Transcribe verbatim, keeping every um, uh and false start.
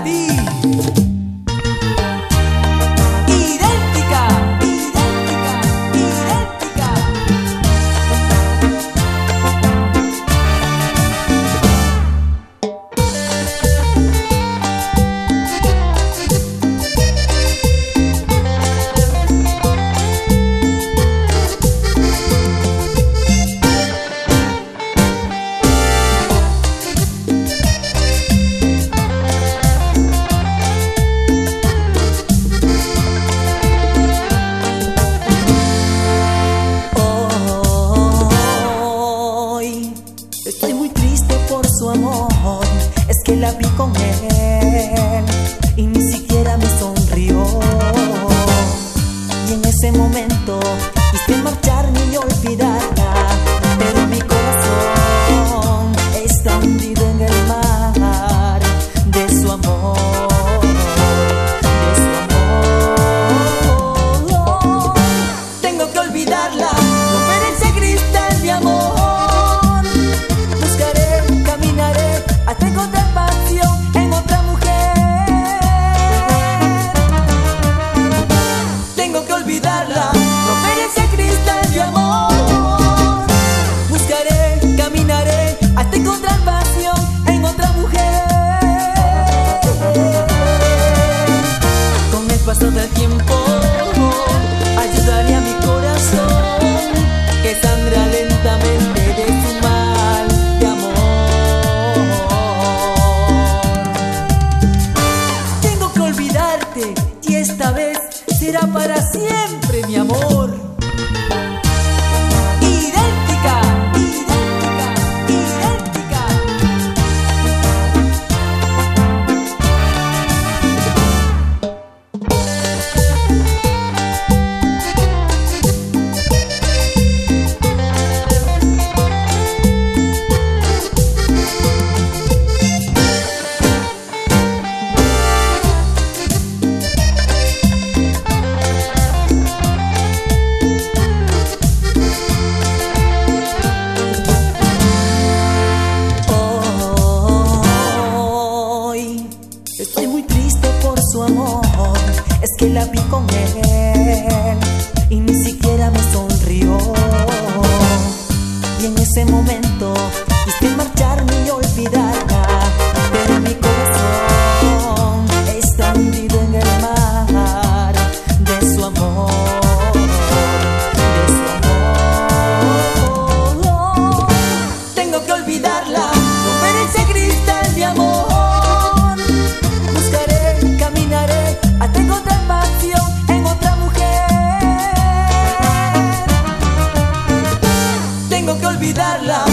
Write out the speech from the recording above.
ti. Idéntica, idéntica, idéntica. Estoy muy triste por su amor, es que la vi con él y ni siquiera me sonrió. Y en ese momento quise marcharme y olvidarla, pero mi corazón está hundido en el mar de su amor, de su amor. Tengo que olvidarla, romper ese cristal de amor. Hasta encontrar pasión en otra mujer. Tengo que olvidarla, romper ese cristal de amor. Buscaré, caminaré hasta encontrar pasión en otra mujer. Con el paso del tiempo ayudaré a mi corazón que sangra lentamente de su mal de amor. Y esta vez será para siempre, mi amor. Idéntica, idéntica, idéntica. Estoy muy triste por su amor, es que la vi con él y ni siquiera me sonrió. Y en ese momento quise marcharme y olvidarla, pero mi corazón está hundido en el mar de su amor, de su amor. Tengo que olvidarla, romper ese cristal de amor. Hasta encontrar pasión en otra mujer. Tengo que olvidarla,